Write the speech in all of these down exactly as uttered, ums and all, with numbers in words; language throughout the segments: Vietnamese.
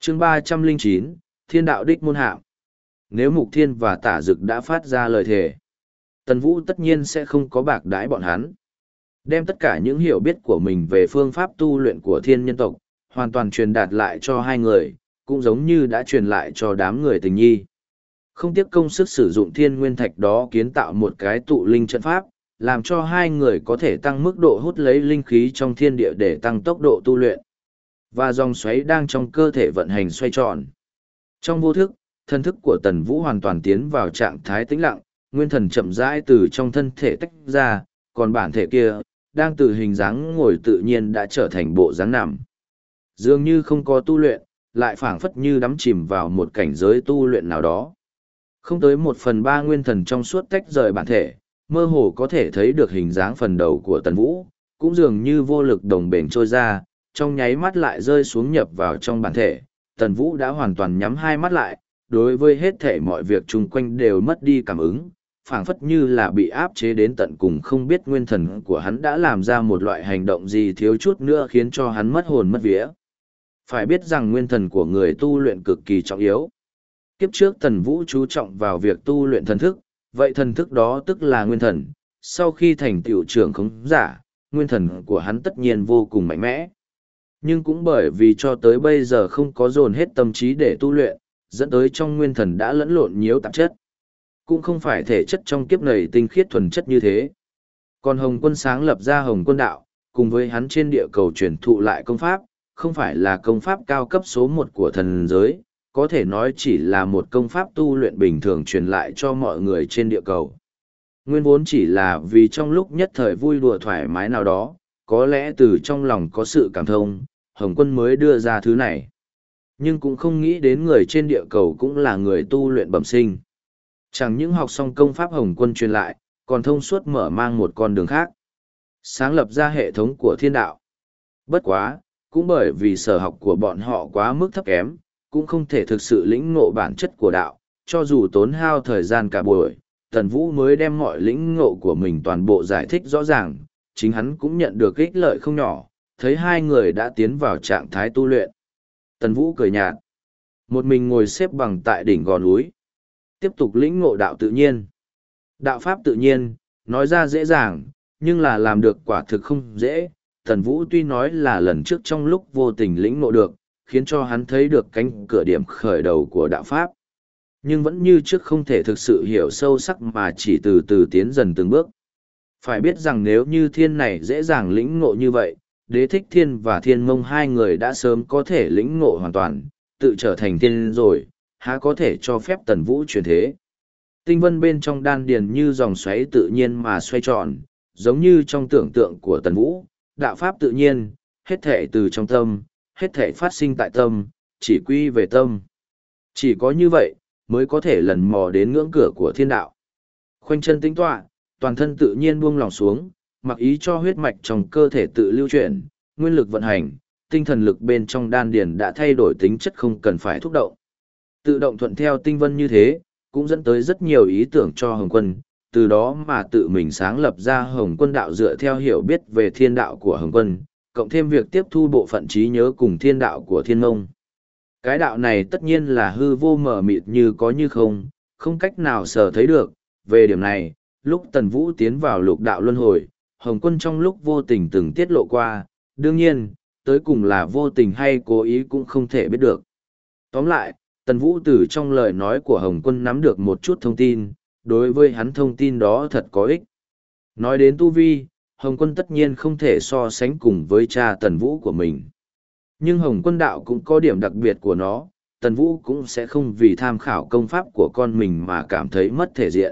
chương ba trăm linh chín, Thiên đạo đích môn hạng. Nếu Mục Thiên và Tả Dực đã phát ra lời thề, Tần Vũ tất nhiên sẽ không có bạc đãi bọn hắn. Đem tất cả những hiểu biết của mình về phương pháp tu luyện của thiên nhân tộc, hoàn toàn truyền đạt lại cho hai người, cũng giống như đã truyền lại cho đám người tình nhi. Không tiếc công sức sử dụng thiên nguyên thạch đó kiến tạo một cái tụ linh trận pháp, làm cho hai người có thể tăng mức độ hút lấy linh khí trong thiên địa để tăng tốc độ tu luyện. Và dòng xoáy đang trong cơ thể vận hành xoay tròn. Trong vô thức, thân thức của Tần Vũ hoàn toàn tiến vào trạng thái tĩnh lặng, nguyên thần chậm rãi từ trong thân thể tách ra, còn bản thể kia, đang từ hình dáng ngồi tự nhiên đã trở thành bộ dáng nằm. Dường như không có tu luyện, lại phảng phất như đắm chìm vào một cảnh giới tu luyện nào đó. Không tới một phần ba nguyên thần trong suốt tách rời bản thể, mơ hồ có thể thấy được hình dáng phần đầu của Tần Vũ, cũng dường như vô lực đồng bền trôi ra, trong nháy mắt lại rơi xuống nhập vào trong bản thể. Tần Vũ đã hoàn toàn nhắm hai mắt lại, đối với hết thể mọi việc chung quanh đều mất đi cảm ứng, phảng phất như là bị áp chế đến tận cùng, không biết nguyên thần của hắn đã làm ra một loại hành động gì thiếu chút nữa khiến cho hắn mất hồn mất vía. Phải biết rằng nguyên thần của người tu luyện cực kỳ trọng yếu. Kiếp trước Tần Vũ chú trọng vào việc tu luyện thần thức, vậy thần thức đó tức là nguyên thần. Sau khi thành tựu trưởng khống giả, nguyên thần của hắn tất nhiên vô cùng mạnh mẽ. Nhưng cũng bởi vì cho tới bây giờ không có dồn hết tâm trí để tu luyện, dẫn tới trong nguyên thần đã lẫn lộn nhiều tạp chất. Cũng không phải thể chất trong kiếp này tinh khiết thuần chất như thế. Còn Hồng Quân sáng lập ra Hồng Quân Đạo, cùng với hắn trên địa cầu truyền thụ lại công pháp, không phải là công pháp cao cấp số một của thần giới, có thể nói chỉ là một công pháp tu luyện bình thường truyền lại cho mọi người trên địa cầu. Nguyên vốn chỉ là vì trong lúc nhất thời vui đùa thoải mái nào đó, có lẽ từ trong lòng có sự cảm thông, Hồng Quân mới đưa ra thứ này. Nhưng cũng không nghĩ đến người trên địa cầu cũng là người tu luyện bẩm sinh. Chẳng những học xong công pháp Hồng Quân truyền lại, còn thông suốt mở mang một con đường khác. Sáng lập ra hệ thống của thiên đạo. Bất quá, cũng bởi vì sở học của bọn họ quá mức thấp kém, cũng không thể thực sự lĩnh ngộ bản chất của đạo, cho dù tốn hao thời gian cả buổi, Tần Vũ mới đem mọi lĩnh ngộ của mình toàn bộ giải thích rõ ràng, chính hắn cũng nhận được ích lợi không nhỏ, thấy hai người đã tiến vào trạng thái tu luyện. Tần Vũ cười nhạt, một mình ngồi xếp bằng tại đỉnh gò núi, tiếp tục lĩnh ngộ đạo tự nhiên. Đạo pháp tự nhiên, nói ra dễ dàng, nhưng là làm được quả thực không dễ. Tần Vũ tuy nói là lần trước trong lúc vô tình lĩnh ngộ được, khiến cho hắn thấy được cánh cửa điểm khởi đầu của đạo pháp. Nhưng vẫn như trước không thể thực sự hiểu sâu sắc mà chỉ từ từ tiến dần từng bước. Phải biết rằng nếu như thiên này dễ dàng lĩnh ngộ như vậy, Đế Thích Thiên và Thiên Mông hai người đã sớm có thể lĩnh ngộ hoàn toàn, tự trở thành thiên rồi, há có thể cho phép Tần Vũ chuyển thế. Tinh vân bên trong đan điền như dòng xoáy tự nhiên mà xoay tròn, giống như trong tưởng tượng của Tần Vũ, đạo pháp tự nhiên, hết thể từ trong tâm, hết thể phát sinh tại tâm, chỉ quy về tâm. Chỉ có như vậy, mới có thể lần mò đến ngưỡng cửa của thiên đạo. Khoanh chân tĩnh tọa, toàn thân tự nhiên buông lỏng xuống, mặc ý cho huyết mạch trong cơ thể tự lưu chuyển, nguyên lực vận hành, tinh thần lực bên trong đan điền đã thay đổi tính chất không cần phải thúc động. Tự động thuận theo tinh vân như thế, cũng dẫn tới rất nhiều ý tưởng cho Hồng Quân, từ đó mà tự mình sáng lập ra Hồng Quân đạo dựa theo hiểu biết về thiên đạo của Hồng Quân, cộng thêm việc tiếp thu bộ phận trí nhớ cùng thiên đạo của Thiên Mông. Cái đạo này tất nhiên là hư vô mờ mịt như có như không, không cách nào sờ thấy được. Về điểm này, lúc Tần Vũ tiến vào lục đạo luân hồi, Hồng Quân trong lúc vô tình từng tiết lộ qua, đương nhiên, tới cùng là vô tình hay cố ý cũng không thể biết được. Tóm lại, Tần Vũ từ trong lời nói của Hồng Quân nắm được một chút thông tin, đối với hắn thông tin đó thật có ích. Nói đến tu vi, Hồng Quân tất nhiên không thể so sánh cùng với cha Tần Vũ của mình. Nhưng Hồng Quân đạo cũng có điểm đặc biệt của nó, Tần Vũ cũng sẽ không vì tham khảo công pháp của con mình mà cảm thấy mất thể diện.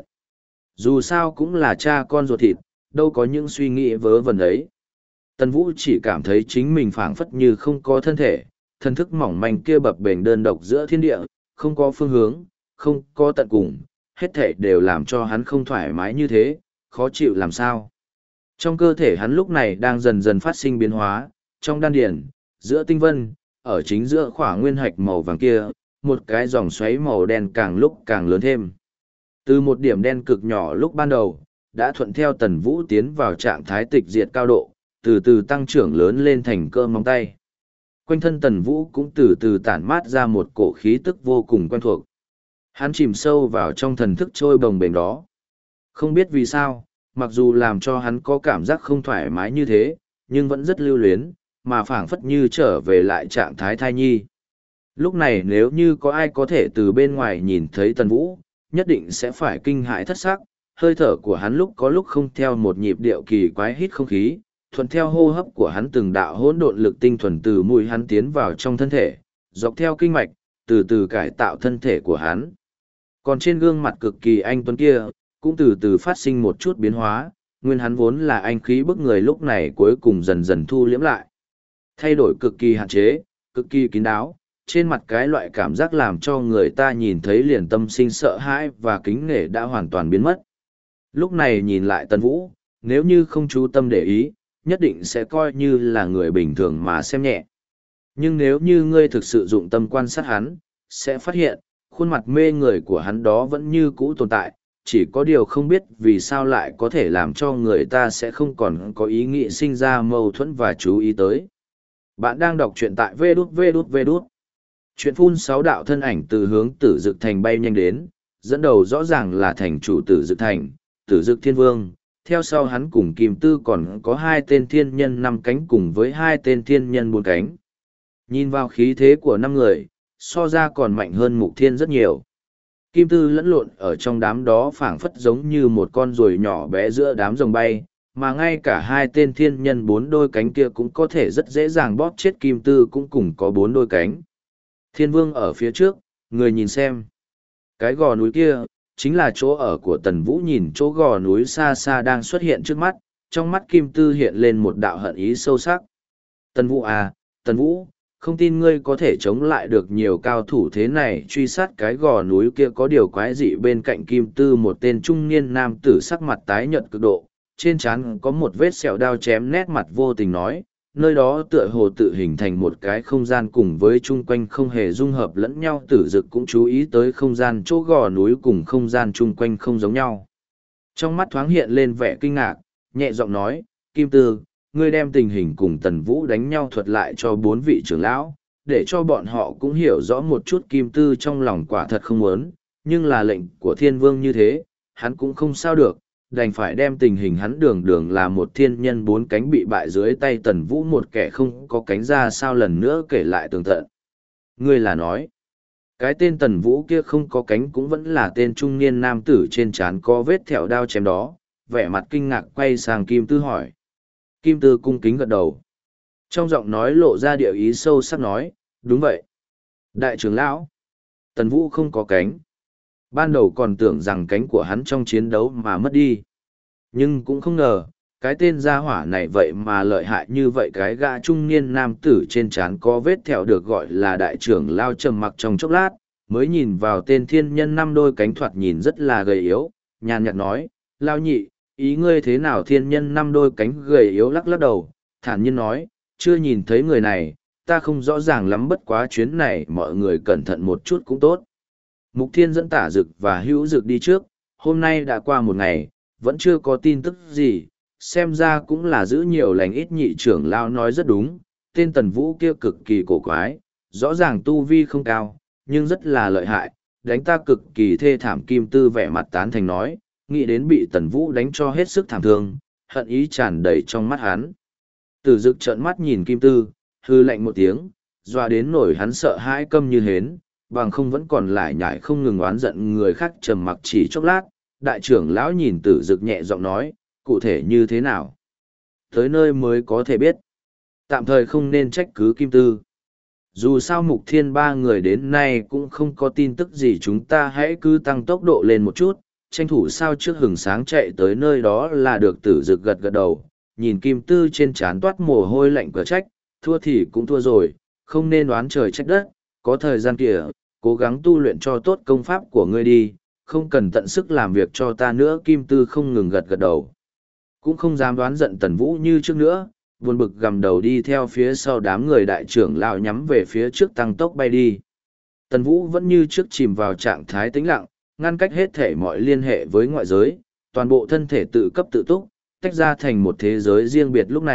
Dù sao cũng là cha con ruột thịt, đâu có những suy nghĩ vớ vẩn ấy. Tần Vũ chỉ cảm thấy chính mình phảng phất như không có thân thể, thân thức mỏng manh kia bập bềnh đơn độc giữa thiên địa, không có phương hướng, không có tận cùng, hết thể đều làm cho hắn không thoải mái như thế, khó chịu làm sao. Trong cơ thể hắn lúc này đang dần dần phát sinh biến hóa, trong đan điển, giữa tinh vân, ở chính giữa khỏa nguyên hạch màu vàng kia, một cái dòng xoáy màu đen càng lúc càng lớn thêm. Từ một điểm đen cực nhỏ lúc ban đầu, đã thuận theo Tần Vũ tiến vào trạng thái tịch diệt cao độ, từ từ tăng trưởng lớn lên thành cơ móng tay. Quanh thân Tần Vũ cũng từ từ tản mát ra một cổ khí tức vô cùng quen thuộc. Hắn chìm sâu vào trong thần thức trôi bồng bềnh đó. Không biết vì sao, mặc dù làm cho hắn có cảm giác không thoải mái như thế, nhưng vẫn rất lưu luyến, mà phảng phất như trở về lại trạng thái thai nhi. Lúc này nếu như có ai có thể từ bên ngoài nhìn thấy Tần Vũ, nhất định sẽ phải kinh hãi thất sắc, hơi thở của hắn lúc có lúc không theo một nhịp điệu kỳ quái hít không khí, thuận theo hô hấp của hắn từng đạo hỗn độn lực tinh thuần từ mũi hắn tiến vào trong thân thể, dọc theo kinh mạch, từ từ cải tạo thân thể của hắn. Còn trên gương mặt cực kỳ anh tuấn kia, cũng từ từ phát sinh một chút biến hóa, nguyên hắn vốn là anh khí bức người lúc này cuối cùng dần dần thu liễm lại. Thay đổi cực kỳ hạn chế, cực kỳ kín đáo, trên mặt cái loại cảm giác làm cho người ta nhìn thấy liền tâm sinh sợ hãi và kính nể đã hoàn toàn biến mất. Lúc này nhìn lại Tần Vũ, nếu như không chú tâm để ý, nhất định sẽ coi như là người bình thường mà xem nhẹ. Nhưng nếu như ngươi thực sự dụng tâm quan sát hắn, sẽ phát hiện, khuôn mặt mê người của hắn đó vẫn như cũ tồn tại, chỉ có điều không biết vì sao lại có thể làm cho người ta sẽ không còn có ý nghĩ sinh ra mâu thuẫn và chú ý tới. Bạn đang đọc truyện tại vê đút vê đút vê đút. Chuyện phun sáu đạo thân ảnh từ hướng Tử Dực Thành bay nhanh đến, dẫn đầu rõ ràng là thành chủ Tử Dực Thành, Tử Dực Thiên Vương, theo sau hắn cùng Kim Tư còn có hai tên thiên nhân năm cánh cùng với hai tên thiên nhân bốn cánh. Nhìn vào khí thế của năm người, so ra còn mạnh hơn Mục Thiên rất nhiều. Kim Tư lẫn lộn ở trong đám đó phảng phất giống như một con ruồi nhỏ bé giữa đám rồng bay, mà ngay cả hai tên thiên nhân bốn đôi cánh kia cũng có thể rất dễ dàng bóp chết Kim Tư cũng cùng có bốn đôi cánh. Thiên Vương ở phía trước, người nhìn xem. Cái gò núi kia, chính là chỗ ở của Tần Vũ. Nhìn chỗ gò núi xa xa đang xuất hiện trước mắt, trong mắt Kim Tư hiện lên một đạo hận ý sâu sắc. Tần Vũ à, Tần Vũ, không tin ngươi có thể chống lại được nhiều cao thủ thế này truy sát cái gò núi kia. Có điều quái dị bên cạnh Kim Tư một tên trung niên nam tử sắc mặt tái nhợt cực độ, trên trán có một vết sẹo đao chém nét mặt vô tình nói, nơi đó tựa hồ tự hình thành một cái không gian cùng với chung quanh không hề dung hợp lẫn nhau. Tử Dực cũng chú ý tới không gian chỗ gò núi cùng không gian chung quanh không giống nhau. Trong mắt thoáng hiện lên vẻ kinh ngạc, nhẹ giọng nói, Kim Tư, ngươi đem tình hình cùng Tần Vũ đánh nhau thuật lại cho bốn vị trưởng lão, để cho bọn họ cũng hiểu rõ một chút. Kim Tư trong lòng quả thật không muốn, nhưng là lệnh của Thiên Vương như thế, hắn cũng không sao được, đành phải đem tình hình hắn đường đường là một thiên nhân bốn cánh bị bại dưới tay Tần Vũ một kẻ không có cánh ra sao lần nữa kể lại tường tận. Ngươi là nói, cái tên Tần Vũ kia không có cánh cũng vẫn là tên trung niên nam tử trên trán có vết thẹo đao chém đó, vẻ mặt kinh ngạc quay sang Kim Tư hỏi. Kim Tư cung kính gật đầu. Trong giọng nói lộ ra địa ý sâu sắc nói, đúng vậy. Đại trưởng lão, Tần Vũ không có cánh. Ban đầu còn tưởng rằng cánh của hắn trong chiến đấu mà mất đi. Nhưng cũng không ngờ, cái tên gia hỏa này vậy mà lợi hại như vậy. Cái gã trung niên nam tử trên trán có vết thẹo được gọi là đại trưởng lao trầm mặc trong chốc lát, mới nhìn vào tên thiên nhân năm đôi cánh thoạt nhìn rất là gầy yếu, nhàn nhạt nói, lao nhị, ý ngươi thế nào? Thiên nhân năm đôi cánh gầy yếu lắc lắc đầu, thản nhiên nói, chưa nhìn thấy người này, ta không rõ ràng lắm, bất quá chuyến này mọi người cẩn thận một chút cũng tốt. Mục Thiên dẫn Tả Dực và Hữu Dực đi trước, hôm nay đã qua một ngày, vẫn chưa có tin tức gì, xem ra cũng là giữ nhiều lành ít. Nhị trưởng lao nói rất đúng, tên Tần Vũ kia cực kỳ cổ quái, rõ ràng tu vi không cao, nhưng rất là lợi hại, đánh ta cực kỳ thê thảm. Kim Tư vẻ mặt tán thành nói, nghĩ đến bị Tần Vũ đánh cho hết sức thảm thương, hận ý tràn đầy trong mắt hắn. Tử Dực trợn mắt nhìn Kim Tư, hư lạnh một tiếng, doa đến nổi hắn sợ hãi câm như hến, bằng không vẫn còn lại nhải không ngừng oán giận người khác. Trầm mặc chỉ chốc lát, đại trưởng lão nhìn Tử Dực nhẹ giọng nói, cụ thể như thế nào? Tới nơi mới có thể biết. Tạm thời không nên trách cứ Kim Tư. Dù sao Mục Thiên ba người đến nay cũng không có tin tức gì, chúng ta hãy cứ tăng tốc độ lên một chút, tranh thủ sao trước hừng sáng chạy tới nơi đó là được. Tử Dực gật gật đầu, nhìn Kim Tư trên trán toát mồ hôi lạnh cửa trách, thua thì cũng thua rồi, không nên đoán trời trách đất, có thời gian kìa, cố gắng tu luyện cho tốt công pháp của ngươi đi, không cần tận sức làm việc cho ta nữa. Kim Tư không ngừng gật gật đầu, cũng không dám đoán giận Tần Vũ như trước nữa, buồn bực gầm đầu đi theo phía sau đám người. Đại trưởng lão nhắm về phía trước tăng tốc bay đi. Tần Vũ vẫn như trước chìm vào trạng thái tĩnh lặng, ngăn cách hết thể mọi liên hệ với ngoại giới, toàn bộ thân thể tự cấp tự túc, tách ra thành một thế giới riêng biệt. Lúc này,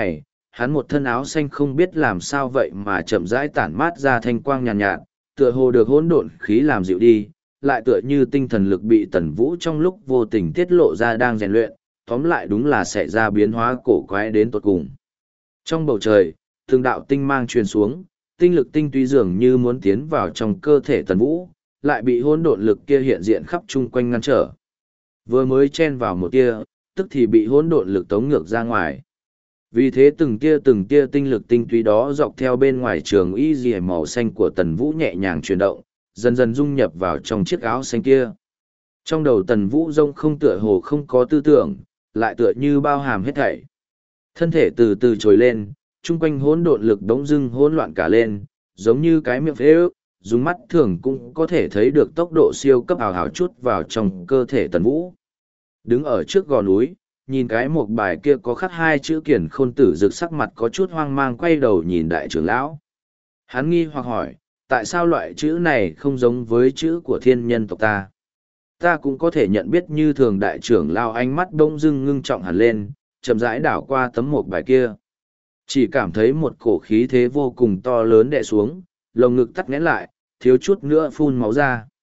hắn một thân áo xanh không biết làm sao vậy mà chậm rãi tản mát ra thanh quang nhàn nhạt, nhạt, tựa hồ được hỗn độn khí làm dịu đi, lại tựa như tinh thần lực bị Tần Vũ trong lúc vô tình tiết lộ ra đang rèn luyện, tóm lại đúng là sẽ ra biến hóa cổ quái đến tột cùng. Trong bầu trời, từng đạo tinh mang truyền xuống, tinh lực tinh túy dường như muốn tiến vào trong cơ thể Tần Vũ, lại bị hỗn độn lực kia hiện diện khắp chung quanh ngăn trở. Vừa mới chen vào một tia, tức thì bị hỗn độn lực tống ngược ra ngoài. Vì thế từng tia từng tia tinh lực tinh túy đó dọc theo bên ngoài trường y dì màu xanh của Tần Vũ nhẹ nhàng chuyển động, dần dần dung nhập vào trong chiếc áo xanh kia. Trong đầu Tần Vũ rông không tựa hồ không có tư tưởng, lại tựa như bao hàm hết thảy. Thân thể từ từ trồi lên, chung quanh hỗn độn lực đống dưng hỗn loạn cả lên, giống như cái miệng phế ước, dùng mắt thường cũng có thể thấy được tốc độ siêu cấp hào hào chút vào trong cơ thể Tần Vũ. Đứng ở trước gò núi, nhìn cái một bài kia có khắc hai chữ Kiền Khôn Tử Dực sắc mặt có chút hoang mang, quay đầu nhìn đại trưởng lão. Hắn nghi hoặc hỏi, tại sao loại chữ này không giống với chữ của thiên nhân tộc ta? Ta cũng có thể nhận biết như thường. Đại trưởng lão ánh mắt đông dưng ngưng trọng hẳn lên, chậm rãi đảo qua tấm một bài kia. Chỉ cảm thấy một cổ khí thế vô cùng to lớn đè xuống, lồng ngực tắc nghẽn lại, thiếu chút nữa phun máu ra.